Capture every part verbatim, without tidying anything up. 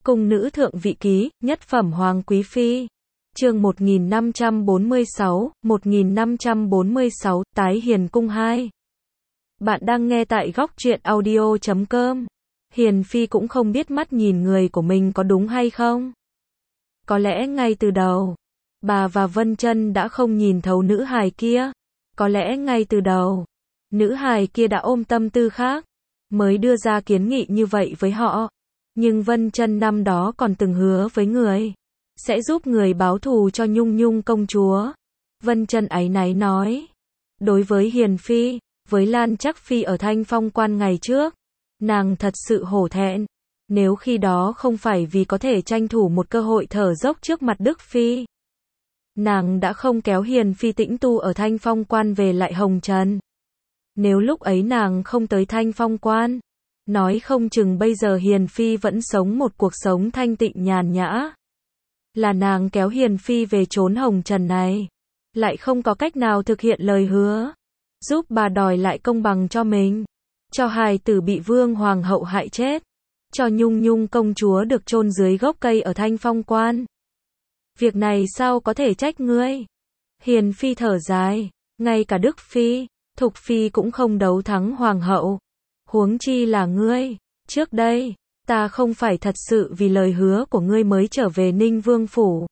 Cung nữ thượng vị ký, nhất phẩm hoàng quý phi. Chương một nghìn năm trăm bốn mươi sáu, một nghìn năm trăm bốn mươi sáu, Tái Hiền Cung hai. Bạn đang nghe tại góc truyện audio chấm com. Hiền Phi cũng không biết mắt nhìn người của mình có đúng hay không. Có lẽ ngay từ đầu, bà và Vân Chân đã không nhìn thấu nữ hài kia. Có lẽ ngay từ đầu, nữ hài kia đã ôm tâm tư khác, mới đưa ra kiến nghị như vậy với họ. Nhưng Vân Chân năm đó còn từng hứa với người, sẽ giúp người báo thù cho Nhung Nhung công chúa. Vân Chân áy náy nói, đối với Hiền Phi, với Lan Trắc Phi ở Thanh Phong Quan ngày trước, nàng thật sự hổ thẹn. Nếu khi đó không phải vì có thể tranh thủ một cơ hội thở dốc trước mặt Đức Phi, nàng đã không kéo Hiền Phi tĩnh tu ở Thanh Phong Quan về lại Hồng Trần. Nếu lúc ấy nàng không tới Thanh Phong Quan, nói không chừng bây giờ Hiền Phi vẫn sống một cuộc sống thanh tịnh nhàn nhã. Là nàng kéo Hiền Phi về trốn Hồng Trần này, lại không có cách nào thực hiện lời hứa, giúp bà đòi lại công bằng cho mình, cho hài tử bị Vương Hoàng hậu hại chết, cho Nhung Nhung công chúa được chôn dưới gốc cây ở Thanh Phong Quan. Việc này sao có thể trách ngươi? Hiền Phi thở dài, ngay cả Đức Phi, Thục Phi cũng không đấu thắng Hoàng hậu. Huống chi là ngươi. Trước đây, ta không phải thật sự vì lời hứa của ngươi mới trở về Ninh Vương Phủ,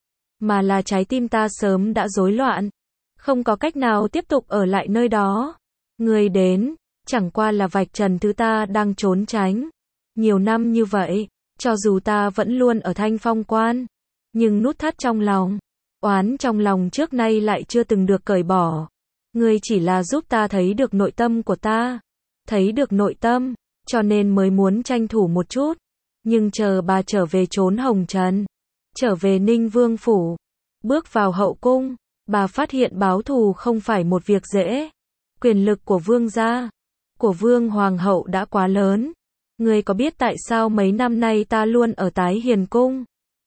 mà là trái tim ta sớm đã rối loạn, không có cách nào tiếp tục ở lại nơi đó. Ngươi đến, chẳng qua là vạch trần thứ ta đang trốn tránh. Nhiều năm như vậy, cho dù ta vẫn luôn ở Thanh Phong Quan, nhưng nút thắt trong lòng, oán trong lòng trước nay lại chưa từng được cởi bỏ. Ngươi chỉ là giúp ta thấy được nội tâm của ta, thấy được nội tâm, cho nên mới muốn tranh thủ một chút. Nhưng chờ bà trở về trốn Hồng Trần, trở về Ninh Vương Phủ, bước vào hậu cung, bà phát hiện báo thù không phải một việc dễ. Quyền lực của vương gia, của Vương Hoàng hậu đã quá lớn. Ngươi có biết tại sao mấy năm nay ta luôn ở Tái Hiền Cung,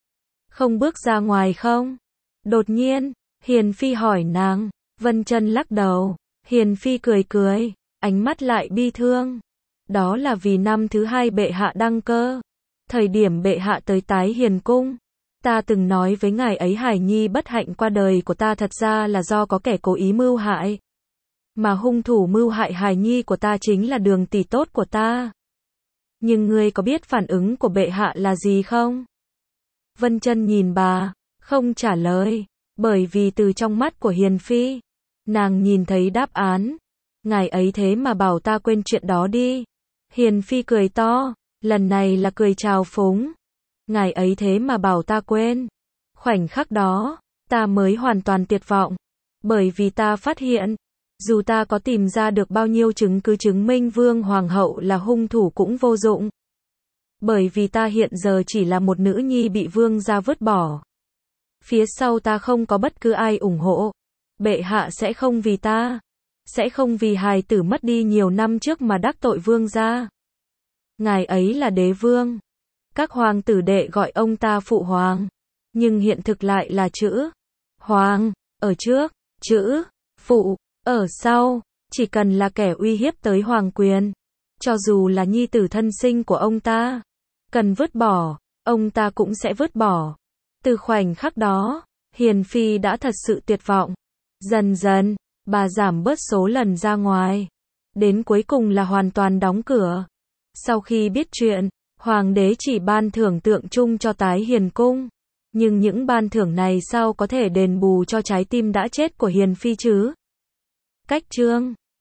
không bước ra ngoài không? Đột nhiên, Hiền Phi hỏi nàng. Vân Chân lắc đầu. Hiền Phi cười cười, ánh mắt lại bi thương. Đó là vì năm thứ hai bệ hạ đăng cơ, thời điểm bệ hạ tới Tái Hiền Cung, ta từng nói với ngài ấy hài nhi bất hạnh qua đời của ta thật ra là do có kẻ cố ý mưu hại, mà hung thủ mưu hại hài nhi của ta chính là Đường tỷ tốt của ta. Nhưng ngươi có biết phản ứng của bệ hạ là gì không? Vân Chân nhìn bà, không trả lời, bởi vì từ trong mắt của Hiền Phi, nàng nhìn thấy đáp án. Ngài ấy thế mà bảo ta quên chuyện đó đi. Hiền Phi cười to, lần này là cười trào phúng. Ngài ấy thế mà bảo ta quên. Khoảnh khắc đó, ta mới hoàn toàn tuyệt vọng, bởi vì ta phát hiện, dù ta có tìm ra được bao nhiêu chứng cứ chứng minh Vương Hoàng hậu là hung thủ cũng vô dụng. Bởi vì ta hiện giờ chỉ là một nữ nhi bị vương gia vứt bỏ. Phía sau ta không có bất cứ ai ủng hộ. Bệ hạ sẽ không vì ta, sẽ không vì hài tử mất đi nhiều năm trước mà đắc tội vương gia. Ngài ấy là đế vương. Các hoàng tử đệ gọi ông ta phụ hoàng. Nhưng hiện thực lại là chữ hoàng ở trước, chữ phụ ở sau. Chỉ cần là kẻ uy hiếp tới hoàng quyền, cho dù là nhi tử thân sinh của ông ta, cần vứt bỏ, ông ta cũng sẽ vứt bỏ. Từ khoảnh khắc đó, Hiền Phi đã thật sự tuyệt vọng. Dần dần, bà giảm bớt số lần ra ngoài, đến cuối cùng là hoàn toàn đóng cửa. Sau khi biết chuyện, hoàng đế chỉ ban thưởng tượng trưng cho Tái Hiền Cung. Nhưng những ban thưởng này sao có thể đền bù cho trái tim đã chết của Hiền Phi chứ? Cách chương